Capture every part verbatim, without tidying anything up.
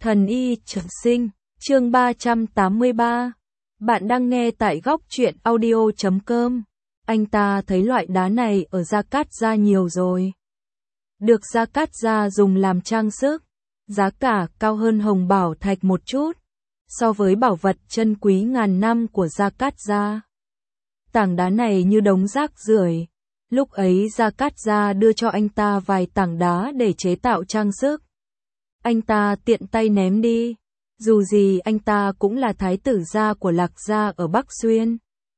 Thần y trường sinh, chương ba trăm tám mươi ba. Bạn đang nghe tại góc truyện audio chấm com. Anh ta thấy loại đá này ở Gia Cát Gia nhiều rồi. Được Gia Cát Gia dùng làm trang sức, giá cả cao hơn hồng bảo thạch một chút, so với bảo vật chân quý ngàn năm của Gia Cát Gia. Tảng đá này như đống rác rưởi. Lúc ấy Gia Cát Gia đưa cho anh ta vài tảng đá để chế tạo trang sức. Anh ta tiện tay ném đi. Dù gì anh ta cũng là thái tử gia của Lạc Gia ở Bắc Xuyên.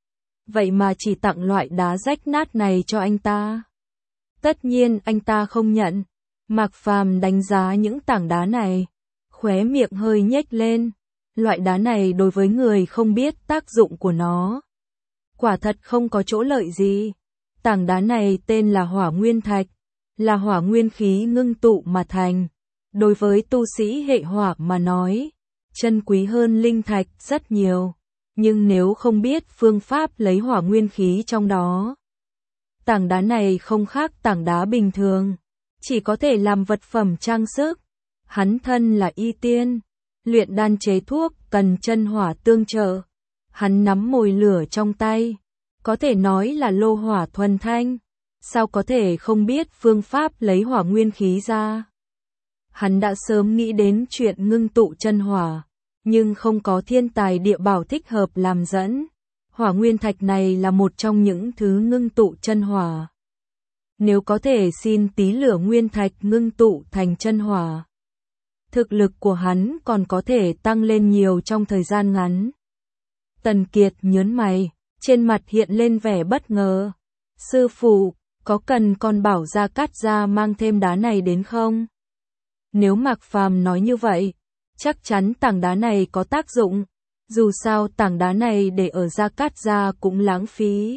Vậy mà chỉ tặng loại đá rách nát này cho anh ta. Tất nhiên anh ta không nhận. Mạc Phàm đánh giá những tảng đá này, khóe miệng hơi nhếch lên. Loại đá này đối với người không biết tác dụng của nó, quả thật không có chỗ lợi gì. Tảng đá này tên là Hỏa Nguyên Thạch, là hỏa nguyên khí ngưng tụ mà thành. Đối với tu sĩ hệ hỏa mà nói, chân quý hơn linh thạch rất nhiều. Nhưng nếu không biết phương pháp lấy hỏa nguyên khí trong đó, tảng đá này không khác tảng đá bình thường, chỉ có thể làm vật phẩm trang sức. Hắn thân là y tiên, luyện đan chế thuốc cần chân hỏa tương trợ. Hắn nắm mồi lửa trong tay, có thể nói là lô hỏa thuần thanh. Sao có thể không biết phương pháp lấy hỏa nguyên khí ra? Hắn đã sớm nghĩ đến chuyện ngưng tụ chân hỏa, nhưng không có thiên tài địa bảo thích hợp làm dẫn. Hỏa nguyên thạch này là một trong những thứ ngưng tụ chân hỏa. Nếu có thể xin tí lửa nguyên thạch ngưng tụ thành chân hỏa, thực lực của hắn còn có thể tăng lên nhiều trong thời gian ngắn. Tần Kiệt nhớn mày, trên mặt hiện lên vẻ bất ngờ. Sư phụ, có cần con bảo Gia Cát Gia mang thêm đá này đến không? Nếu Mạc Phàm nói như vậy, chắc chắn tảng đá này có tác dụng. Dù sao tảng đá này để ở Gia Cát Gia cũng lãng phí.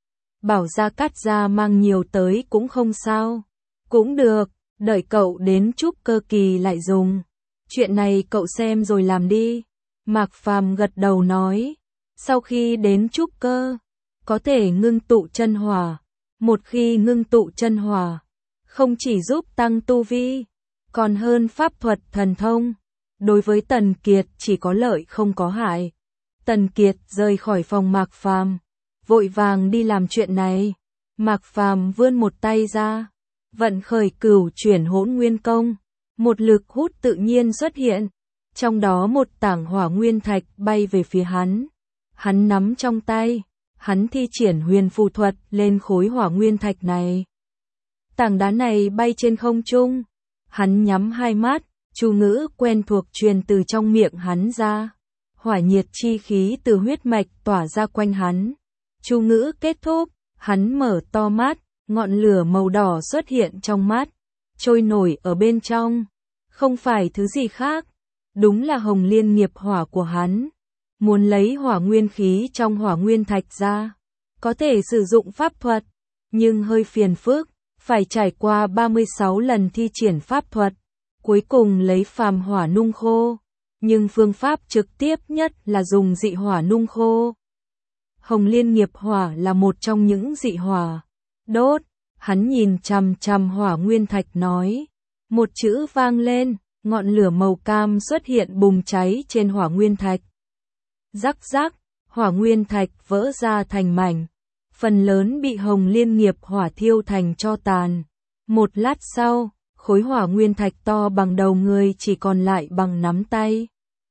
Bảo Gia Cát Gia mang nhiều tới cũng không sao. Cũng được, đợi cậu đến trúc cơ kỳ lại dùng. Chuyện này cậu xem rồi làm đi. Mạc Phàm gật đầu nói. Sau khi đến trúc cơ, có thể ngưng tụ chân hỏa. Một khi ngưng tụ chân hỏa, không chỉ giúp tăng tu vi, còn hơn pháp thuật thần thông. Đối với Tần Kiệt chỉ có lợi không có hại. Tần Kiệt rời khỏi phòng Mạc Phàm, vội vàng đi làm chuyện này. Mạc Phàm vươn một tay ra, vận khởi cửu chuyển hỗn nguyên công. Một lực hút tự nhiên xuất hiện, trong đó một tảng hỏa nguyên thạch bay về phía hắn. Hắn nắm trong tay, hắn thi triển huyền phù thuật lên khối hỏa nguyên thạch này. Tảng đá này bay trên không trung, hắn nhắm hai mắt, chú ngữ quen thuộc truyền từ trong miệng hắn ra. Hỏa nhiệt chi khí từ huyết mạch tỏa ra quanh hắn. Chú ngữ kết thúc, hắn mở to mắt, ngọn lửa màu đỏ xuất hiện trong mắt, trôi nổi ở bên trong. Không phải thứ gì khác, đúng là hồng liên nghiệp hỏa của hắn. Muốn lấy hỏa nguyên khí trong hỏa nguyên thạch ra, có thể sử dụng pháp thuật, nhưng hơi phiền phức, phải trải qua ba mươi sáu lần thi triển pháp thuật, cuối cùng lấy phàm hỏa nung khô. Nhưng phương pháp trực tiếp nhất là dùng dị hỏa nung khô. Hồng liên nghiệp hỏa là một trong những dị hỏa. Đốt, hắn nhìn chằm chằm hỏa nguyên thạch nói. Một chữ vang lên, ngọn lửa màu cam xuất hiện bùng cháy trên hỏa nguyên thạch. Rắc rắc, hỏa nguyên thạch vỡ ra thành mảnh, phần lớn bị hồng liên nghiệp hỏa thiêu thành tro tàn. Một lát sau, khối hỏa nguyên thạch to bằng đầu người chỉ còn lại bằng nắm tay.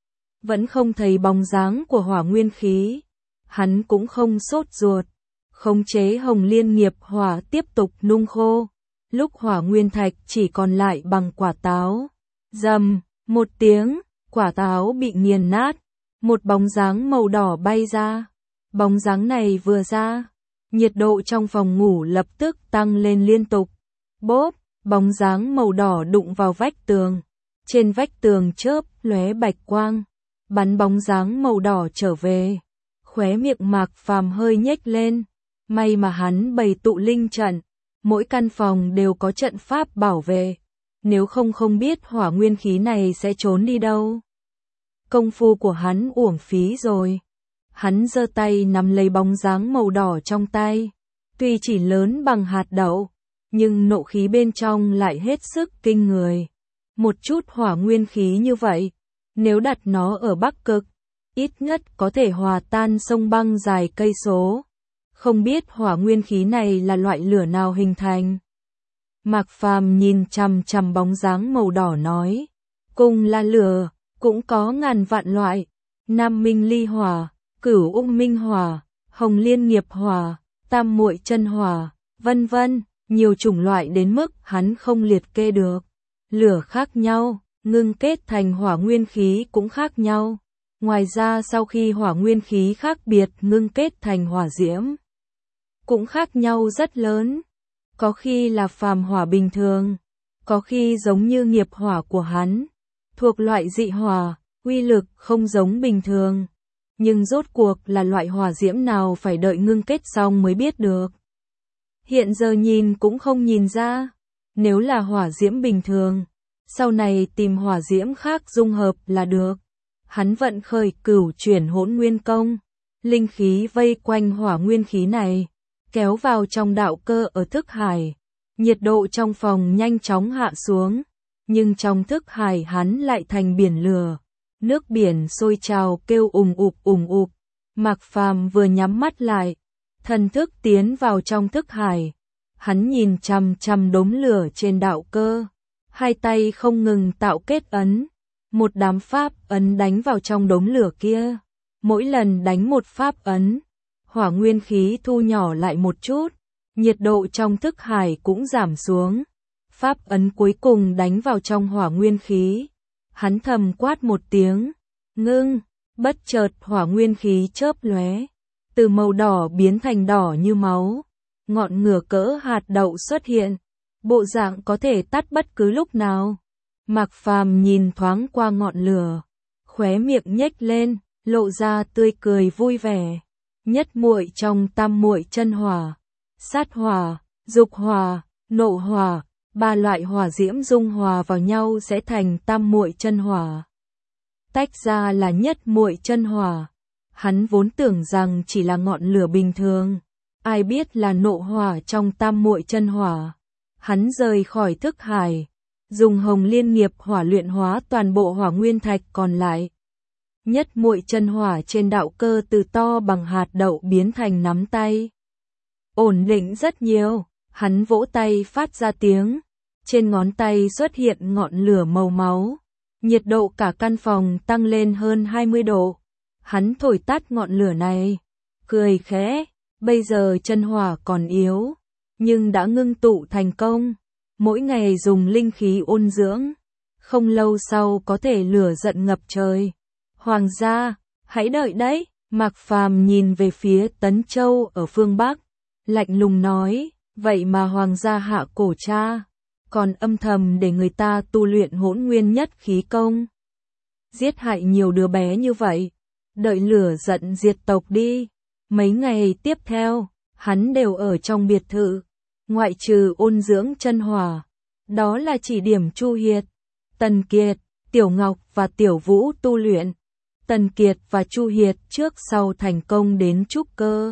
Vẫn không thấy bóng dáng của hỏa nguyên khí. Hắn cũng không sốt ruột, khống chế hồng liên nghiệp hỏa tiếp tục nung khô. Lúc hỏa nguyên thạch chỉ còn lại bằng quả táo. Rầm, một tiếng, quả táo bị nghiền nát. Một bóng dáng màu đỏ bay ra. Bóng dáng này vừa ra, nhiệt độ trong phòng ngủ lập tức tăng lên liên tục. Bốp, bóng dáng màu đỏ đụng vào vách tường. Trên vách tường chớp lóe bạch quang, bắn bóng dáng màu đỏ trở về. Khóe miệng Mạc Phàm hơi nhếch lên. May mà hắn bày tụ linh trận, mỗi căn phòng đều có trận pháp bảo vệ. Nếu không không biết hỏa nguyên khí này sẽ trốn đi đâu. Công phu của hắn uổng phí rồi. Hắn giơ tay nắm lấy bóng dáng màu đỏ trong tay. Tuy chỉ lớn bằng hạt đậu, nhưng nộ khí bên trong lại hết sức kinh người. Một chút hỏa nguyên khí như vậy, nếu đặt nó ở Bắc Cực, ít nhất có thể hòa tan sông băng dài cây số. Không biết hỏa nguyên khí này là loại lửa nào hình thành. Mạc Phàm nhìn chằm chằm bóng dáng màu đỏ nói, cùng là lửa, cũng có ngàn vạn loại, Nam Minh Ly hỏa, Cửu Ung Minh hỏa, Hồng Liên Nghiệp hỏa, Tam Muội Chân hỏa, vân vân, nhiều chủng loại đến mức hắn không liệt kê được. Lửa khác nhau, ngưng kết thành hỏa nguyên khí cũng khác nhau. Ngoài ra sau khi hỏa nguyên khí khác biệt ngưng kết thành hỏa diễm, cũng khác nhau rất lớn. Có khi là phàm hỏa bình thường, có khi giống như nghiệp hỏa của hắn, thuộc loại dị hỏa, uy lực không giống bình thường. Nhưng rốt cuộc là loại hỏa diễm nào phải đợi ngưng kết xong mới biết được. Hiện giờ nhìn cũng không nhìn ra, nếu là hỏa diễm bình thường, sau này tìm hỏa diễm khác dung hợp là được. Hắn vận khởi cửu chuyển hỗn nguyên công, linh khí vây quanh hỏa nguyên khí này, kéo vào trong đạo cơ ở thức hải. Nhiệt độ trong phòng nhanh chóng hạ xuống, nhưng trong thức hải hắn lại thành biển lửa. Nước biển sôi trào kêu ùng ục ùng ục. Mạc Phàm vừa nhắm mắt lại, thần thức tiến vào trong thức hải. Hắn nhìn chằm chằm đốm lửa trên đạo cơ, hai tay không ngừng tạo kết ấn. Một đám pháp ấn đánh vào trong đống lửa kia. Mỗi lần đánh một pháp ấn, hỏa nguyên khí thu nhỏ lại một chút, nhiệt độ trong thức hải cũng giảm xuống. Pháp ấn cuối cùng đánh vào trong hỏa nguyên khí. Hắn thầm quát một tiếng, ngưng, bất chợt hỏa nguyên khí chớp lóe, từ màu đỏ biến thành đỏ như máu. Ngọn lửa cỡ hạt đậu xuất hiện, bộ dạng có thể tắt bất cứ lúc nào. Mạc Phàm nhìn thoáng qua ngọn lửa, khóe miệng nhếch lên, lộ ra tươi cười vui vẻ. Nhất muội trong tam muội chân hỏa, sát hỏa, dục hỏa, nộ hỏa, ba loại hỏa diễm dung hòa vào nhau sẽ thành tam muội chân hỏa. Tách ra là nhất muội chân hỏa. Hắn vốn tưởng rằng chỉ là ngọn lửa bình thường, ai biết là nộ hỏa trong tam muội chân hỏa. Hắn rời khỏi thức hải, dùng Hồng Liên Nghiệp hỏa luyện hóa toàn bộ hỏa nguyên thạch còn lại. Nhất muội chân hỏa trên đạo cơ từ to bằng hạt đậu biến thành nắm tay. Ổn định rất nhiều, hắn vỗ tay phát ra tiếng. Trên ngón tay xuất hiện ngọn lửa màu máu. Nhiệt độ cả căn phòng tăng lên hơn hai mươi độ. Hắn thổi tắt ngọn lửa này, cười khẽ, bây giờ chân hỏa còn yếu, nhưng đã ngưng tụ thành công. Mỗi ngày dùng linh khí ôn dưỡng, không lâu sau có thể lửa giận ngập trời. Hoàng gia, hãy đợi đấy. Mạc Phàm nhìn về phía Tấn Châu ở phương Bắc, lạnh lùng nói, vậy mà hoàng gia hạ cổ cha, còn âm thầm để người ta tu luyện hỗn nguyên nhất khí công. Giết hại nhiều đứa bé như vậy, đợi lửa giận diệt tộc đi. Mấy ngày tiếp theo, hắn đều ở trong biệt thự, ngoại trừ ôn dưỡng chân hỏa, đó là chỉ điểm Chu Hiệt, Tần Kiệt, Tiểu Ngọc và Tiểu Vũ tu luyện. Tần Kiệt và Chu Hiệt trước sau thành công đến trúc cơ.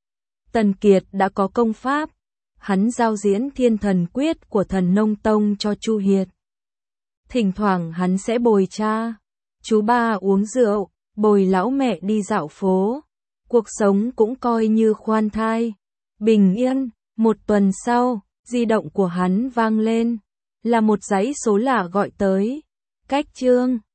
Tần Kiệt đã có công pháp, hắn giao diễn Thiên Thần Quyết của Thần Nông Tông cho Chu Hiệt. Thỉnh thoảng hắn sẽ bồi cha, chú ba uống rượu, bồi lão mẹ đi dạo phố. Cuộc sống cũng coi như khoan thai, bình yên. Một tuần sau, di động của hắn vang lên, là một dãy số lạ gọi tới. Cách Trương